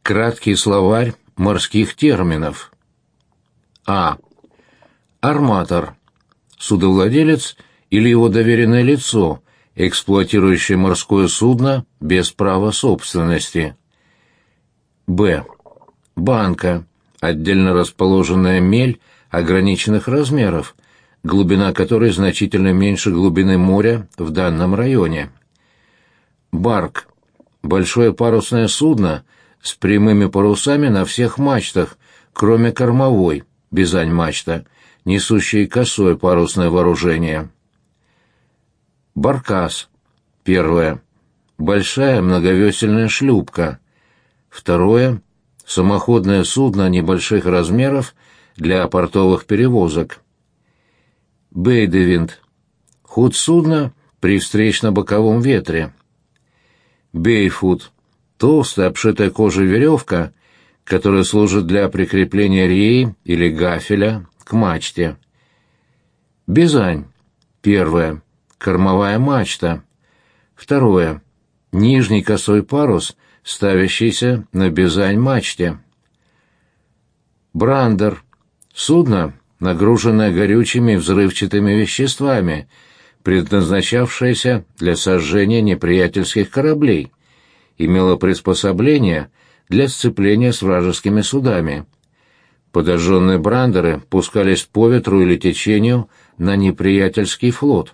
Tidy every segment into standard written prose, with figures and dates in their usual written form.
Краткий словарь морских терминов. А. Арматор. Судовладелец или его доверенное лицо, эксплуатирующее морское судно без права собственности. Б. Банка. Отдельно расположенная мель ограниченных размеров, глубина которой значительно меньше глубины моря в данном районе. Барк. Большое парусное судно с прямыми парусами на всех мачтах, кроме кормовой, бизань-мачта, несущей косое парусное вооружение. Баркас. Первое. Большая многовесельная шлюпка. Второе. Самоходное судно небольших размеров для портовых перевозок. Бейдевинд. Ход судна при встречно-боковом ветре. Бейфут. Толстая, обшитая кожей веревка, которая служит для прикрепления реи или гафеля к мачте. Бизань. Первое. Кормовая мачта. Второе. Нижний косой парус, ставящийся на бизань-мачте. Брандер. Судно, нагруженное горючими и взрывчатыми веществами, предназначавшееся для сожжения неприятельских кораблей, имело приспособление для сцепления с вражескими судами. Подожженные брандеры пускались по ветру или течению на неприятельский флот.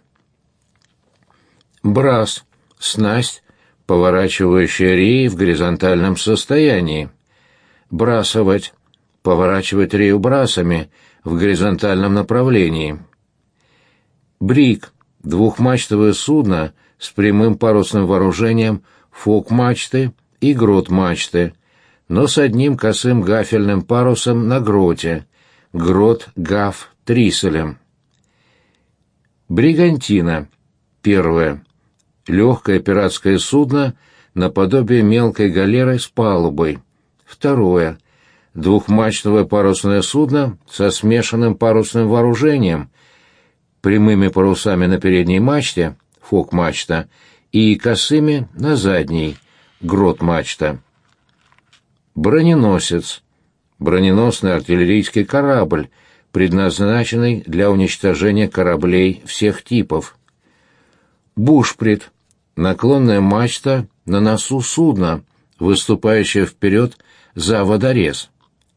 Брас. Снасть, поворачивающая реи в горизонтальном состоянии. Брасовать. Поворачивать рею брасами в горизонтальном направлении. Брик. Двухмачтовое судно с прямым парусным вооружением фок-мачты и грот-мачты, но с одним косым гафельным парусом на гроте, грот-гаф триселем. Бригантина. Первое. Легкое пиратское судно наподобие мелкой галеры с палубой. Второе. Двухмачтовое парусное судно со смешанным парусным вооружением, прямыми парусами на передней мачте, фок-мачта, и косыми на задней, грот-мачта. Броненосец. Броненосный артиллерийский корабль, предназначенный для уничтожения кораблей всех типов. Бушприт. Наклонная мачта на носу судна, выступающая вперед за водорез.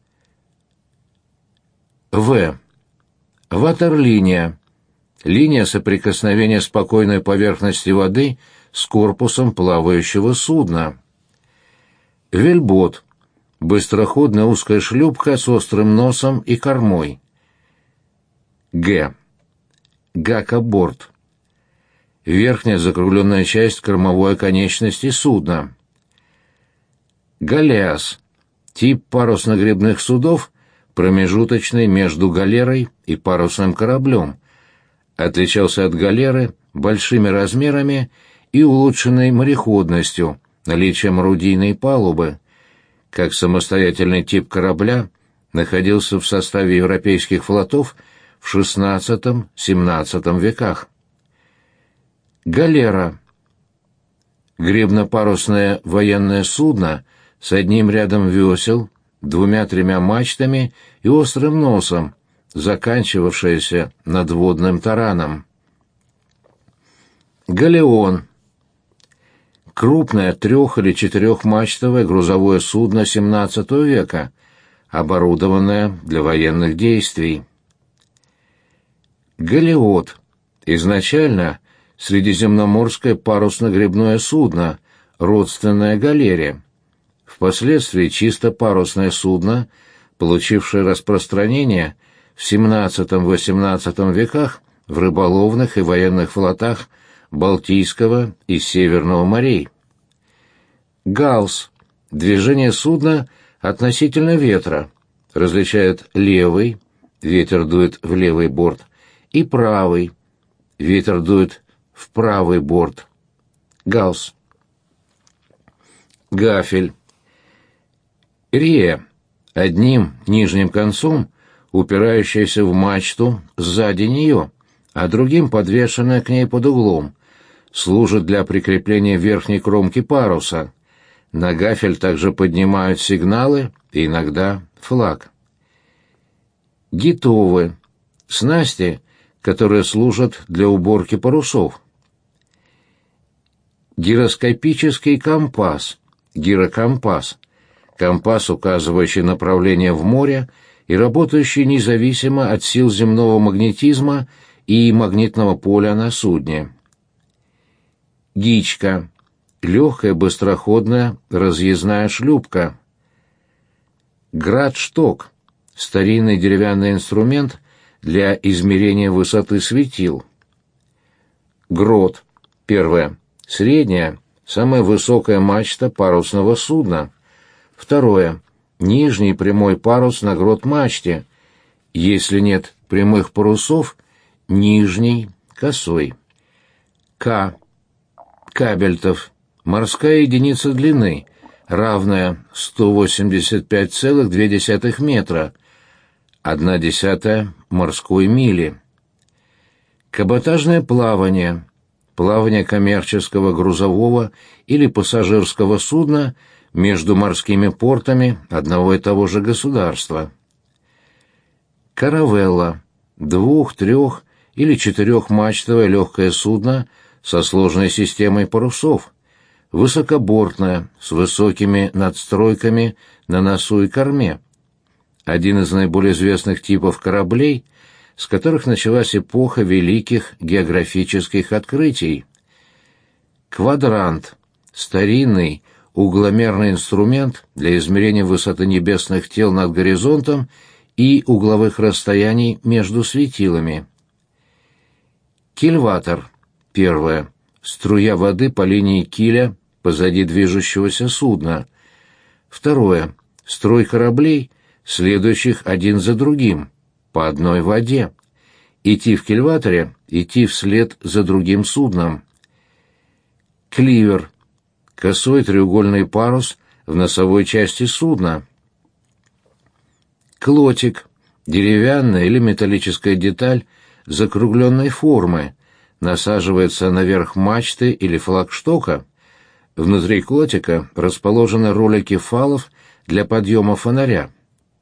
В. Ватерлиния. Линия соприкосновения спокойной поверхности воды с корпусом плавающего судна. Вельбот. Быстроходная узкая шлюпка с острым носом и кормой. Г. Гакоборд. Верхняя закругленная часть кормовой оконечности судна. Галеас. Тип парусно-гребных судов, промежуточный между галерой и парусным кораблем. Отличался от галеры большими размерами и улучшенной мореходностью, наличием орудийной палубы. Как самостоятельный тип корабля находился в составе европейских флотов в XVI-XVII веках. Галера. Гребно-парусное военное судно с одним рядом весел, двумя-тремя мачтами и острым носом, заканчивавшееся надводным тараном. Галеон. Крупное 3- или 4-мачтовое грузовое судно XVII века, оборудованное для военных действий. Галеот. Изначально средиземноморское парусно-гребное судно, родственное галере. Впоследствии чисто парусное судно, получившее распространение в XVII-XVIII веках в рыболовных и военных флотах Балтийского и Северного морей. Галс. Движение судна относительно ветра. Различает левый, ветер дует в левый борт, и правый, ветер дует в правый борт. Галс. Гафель. Рея. Одним нижним концом упирающаяся в мачту сзади нее, а другим подвешенная к ней под углом, служит для прикрепления верхней кромки паруса. На гафель также поднимают сигналы и иногда флаг. Гитовы — снасти, которые служат для уборки парусов. Гироскопический компас, гирокомпас — компас, указывающий направление в море и работающий независимо от сил земного магнетизма и магнитного поля на судне. Гичка — легкая, быстроходная, разъездная шлюпка. Градшток — старинный деревянный инструмент для измерения высоты светил. Грот — первое. Средняя, самая высокая мачта парусного судна. Второе. Нижний прямой парус на грот-мачте. Если нет прямых парусов, нижний косой. К. Кабельтов. Морская единица длины, равная 185,2 метра, 1/10 морской мили. Каботажное плавание. Плавание коммерческого, грузового или пассажирского судна между морскими портами одного и того же государства. Каравелла — 2-, 3- или 4-мачтовое легкое судно со сложной системой парусов, высокобортное, с высокими надстройками на носу и корме. Один из наиболее известных типов кораблей, с которых началась эпоха великих географических открытий. Квадрант — старинный угломерный инструмент для измерения высоты небесных тел над горизонтом и угловых расстояний между светилами. Кильватор — первое. Струя воды по линии киля позади движущегося судна. Второе. Строй кораблей, следующих один за другим, по одной воде. Идти в кильваторе, идти вслед за другим судном. Кливер — косой треугольный парус в носовой части судна. Клотик — деревянная или металлическая деталь закругленной формы, насаживается наверх мачты или флагштока. Внутри клотика расположены ролики фалов для подъема фонаря.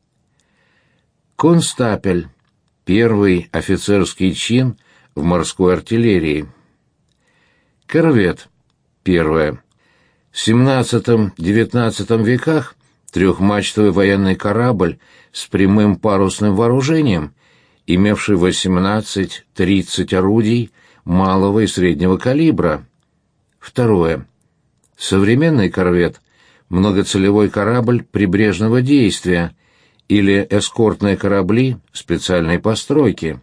Констапель — первый офицерский чин в морской артиллерии. Корвет — первое. В XVII-XIX веках трехмачтовый военный корабль с прямым парусным вооружением, имевший 18-30 орудий малого и среднего калибра. Второе. Современный корвет — многоцелевой корабль прибрежного действия или эскортные корабли специальной постройки.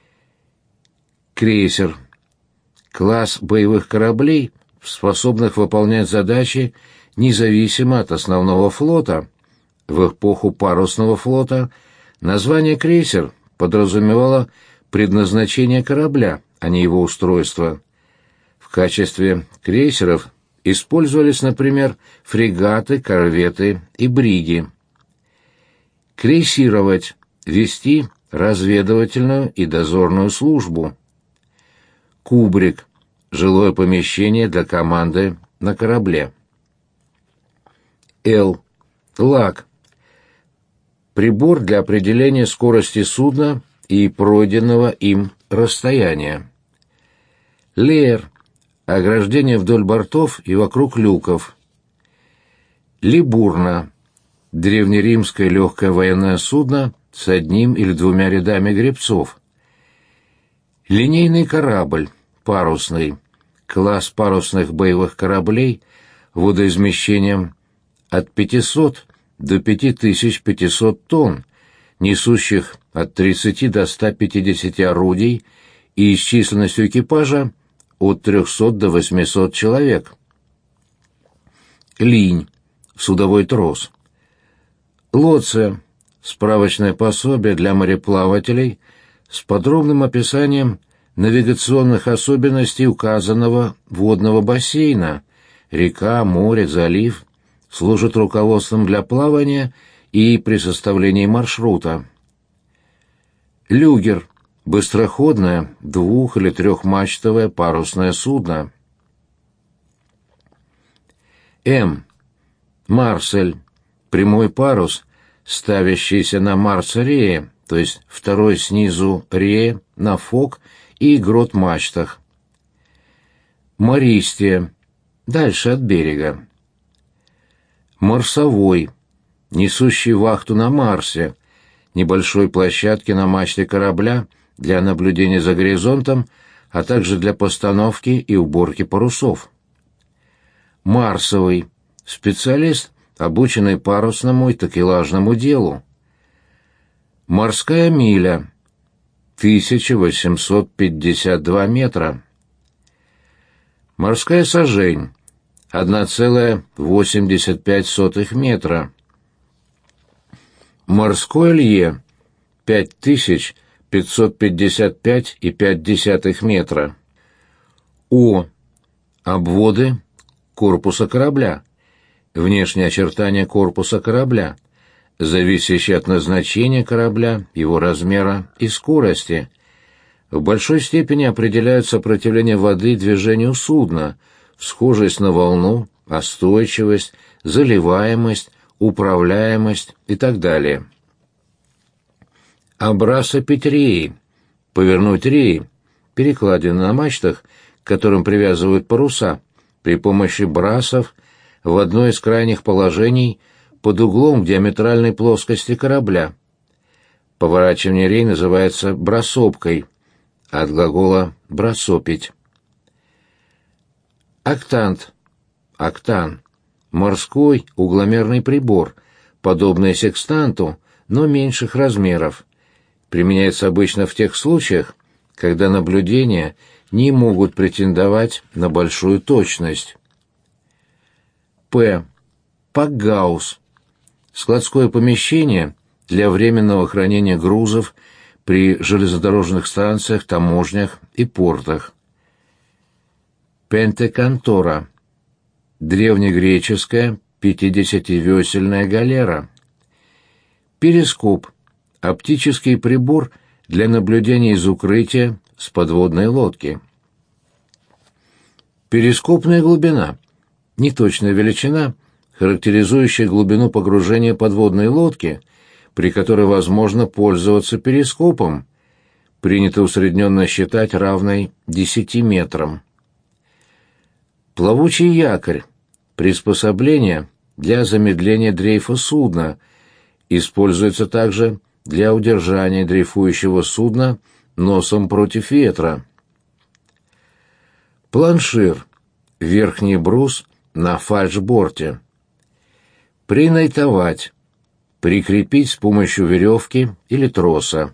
Крейсер — класс боевых кораблей, способных выполнять задачи независимо от основного флота. В эпоху парусного флота название «крейсер» подразумевало предназначение корабля, а не его устройство. В качестве крейсеров использовались, например, фрегаты, корветы и бриги. Крейсировать — вести разведывательную и дозорную службу. Кубрик — жилое помещение для команды на корабле. Л. Лаг — прибор для определения скорости судна и пройденного им расстояния. Леер — ограждение вдоль бортов и вокруг люков. Либурна — древнеримское легкое военное судно с одним или двумя рядами гребцов. Линейный корабль, парусный, класс парусных боевых кораблей водоизмещением от 500 до 5500 тонн, несущих от 30 до 150 орудий и с численностью экипажа от 300 до 800 человек. Линь — судовой трос. Лоция — справочное пособие для мореплавателей с подробным описанием навигационных особенностей указанного водного бассейна, река, море, залив, служит руководством для плавания и при составлении маршрута. Люгер — быстроходное 2- или 3-мачтовое парусное судно. М. Марсель — прямой парус, ставящийся на марс-рее, то есть второй снизу рее, на фок и грот-мачтах. Мористия — дальше от берега. Марсовой — несущий вахту на Марсе, небольшой площадке на мачте корабля для наблюдения за горизонтом, а также для постановки и уборки парусов. Марсовый — специалист, обученный парусному и такелажному делу. Морская миля — 1852 метра. Морская сажень — 1,85 метра. Морское лье — 5555,5 метра. О. Обводы корпуса корабля. Внешние очертания корпуса корабля, зависящие от назначения корабля, его размера и скорости. В большой степени определяют сопротивление воды движению судна, схожесть на волну, остойчивость, заливаемость, управляемость и так далее. Обрасопить реи, повернуть реи, перекладины на мачтах, к которым привязывают паруса, при помощи брасов в одно из крайних положений под углом к диаметральной плоскости корабля. Поворачивание рей называется брасопкой, от глагола «брасопить». Октант, октан, морской угломерный прибор, подобный секстанту, но меньших размеров. Применяется обычно в тех случаях, когда наблюдения не могут претендовать на большую точность. П. Пакгаус. Складское помещение для временного хранения грузов при железнодорожных станциях, таможнях и портах. Пентекантора. Древнегреческая 50-весельная галера. Перископ. Оптический прибор для наблюдения из укрытия с подводной лодки. Перископная глубина. Неточная величина, характеризующая глубину погружения подводной лодки, при которой возможно пользоваться перископом. Принято усредненно считать равной 10 метрам. Плавучий якорь. Приспособление для замедления дрейфа судна. Используется также для удержания дрейфующего судна носом против ветра. Планшир. Верхний брус на фальшборте. Принайтовать. Прикрепить с помощью веревки или троса.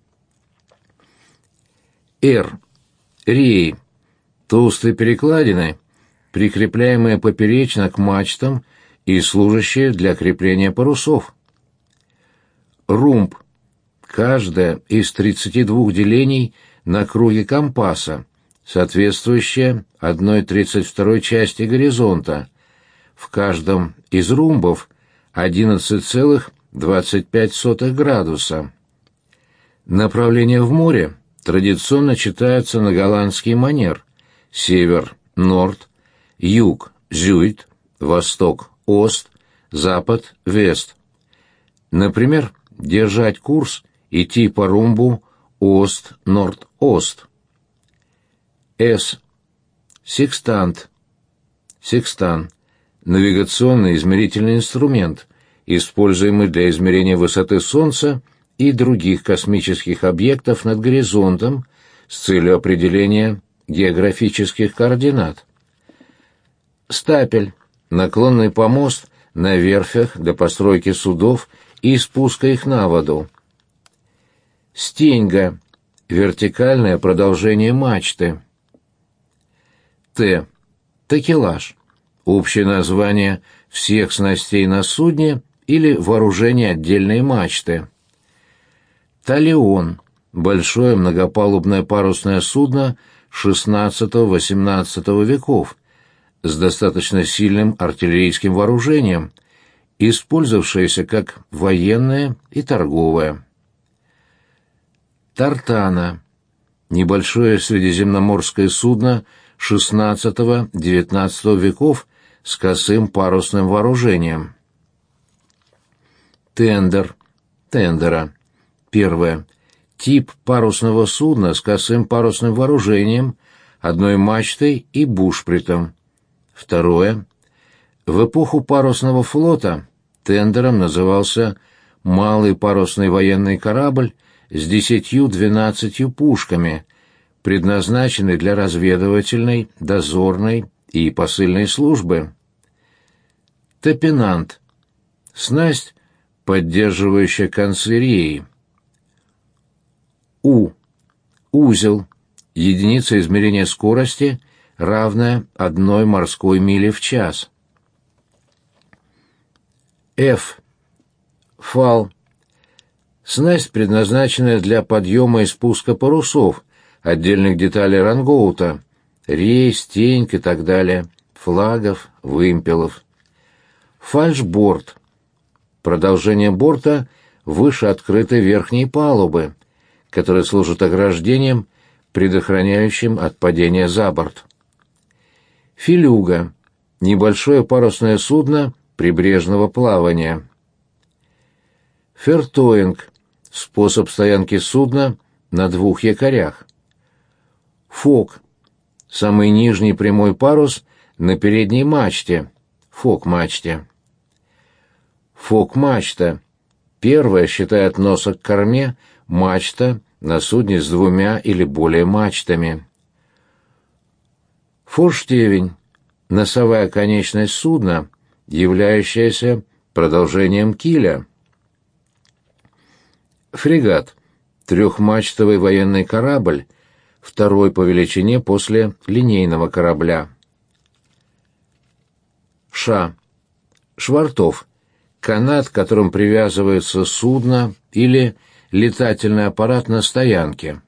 Р. Реи. Толстые перекладины, прикрепляемые поперечно к мачтам и служащие для крепления парусов. Румб. Каждое из 32 делений на круге компаса, соответствующее 1/32 части горизонта. В каждом из румбов 11,25 градуса. Направление в море традиционно читается на голландский манер: север – норд, юг – зюит, восток – ост, запад – вест. Например, держать курс, идти по румбу ост-норд-ост. С. Секстант. Секстан. Навигационный измерительный инструмент, используемый для измерения высоты Солнца и других космических объектов над горизонтом с целью определения географических координат. Стапель. Наклонный помост на верфях для постройки судов и спуска их на воду. Стеньга. Вертикальное продолжение мачты. Т. Такелаж. Общее название всех снастей на судне или вооружения отдельной мачты. Талион. Большое многопалубное парусное судно XVI-XVIII веков с достаточно сильным артиллерийским вооружением, использовавшееся как военное и торговое. Тартана. Небольшое средиземноморское судно XVI-XIX веков с косым парусным вооружением. Тендер. Тендера. Первое. Тип парусного судна с косым парусным вооружением, одной мачтой и бушпритом. Второе. В эпоху парусного флота тендером назывался малый парусный военный корабль с 10-12 пушками, предназначенный для разведывательной, дозорной и посыльной службы. Топинант. Снасть, поддерживающая концы реи. Узел. Единица измерения скорости, равная 1 морской миле в час. Фал. Снасть, предназначенная для подъема и спуска парусов, отдельных деталей рангоута, рей, стеньк и так далее, флагов, вымпелов. Фальшборд. Продолжение борта выше открытой верхней палубы, которая служит ограждением, предохраняющим от падения за борт. Филюга. Небольшое парусное судно прибрежного плавания. Фертоинг. Способ стоянки судна на 2 якорях. Фок. Самый нижний прямой парус на передней мачте, фок-мачте. Фок-мачта. Первая, считая от носа к корме, мачта на судне с 2 или более мачтами. Форштевень. Носовая конечность судна, являющаяся продолжением киля. Фрегат. 3-мачтовый военный корабль, второй по величине после линейного корабля. Швартов. Канат, к которым привязывается судно или летательный аппарат на стоянке.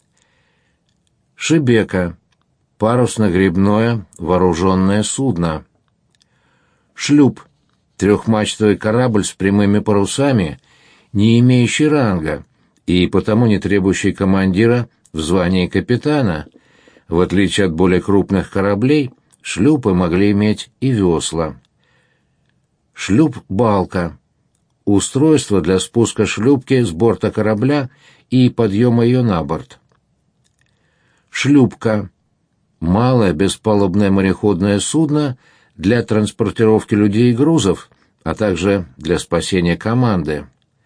Шебека. Парусно-гребное вооруженное судно. Шлюп. 3-мачтовый корабль с прямыми парусами, не имеющий ранга и потому не требующий командира в звании капитана. В отличие от более крупных кораблей, шлюпы могли иметь и весла. Шлюп-балка. Устройство для спуска шлюпки с борта корабля и подъема ее на борт. Шлюпка. Малое беспалубное мореходное судно для транспортировки людей и грузов, а также для спасения команды.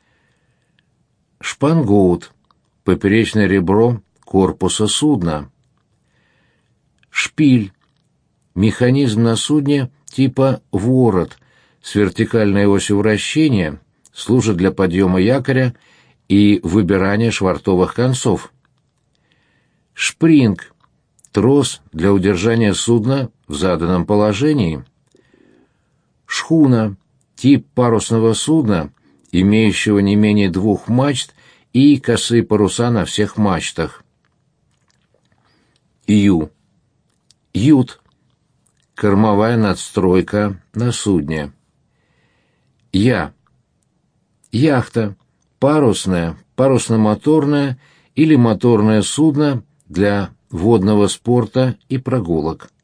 Шпангоут. Поперечное ребро корпуса судна. Шпиль. Механизм на судне типа ворот с вертикальной осью вращения, служит для подъема якоря и выбирания швартовых концов. Шпринг. Трос для удержания судна в заданном положении. Шхуна. Тип парусного судна, имеющего не менее 2 мачт и косые паруса на всех мачтах. Ют. Кормовая надстройка на судне. Яхта. Парусное, парусно-моторное или моторное судно для водного спорта и прогулок.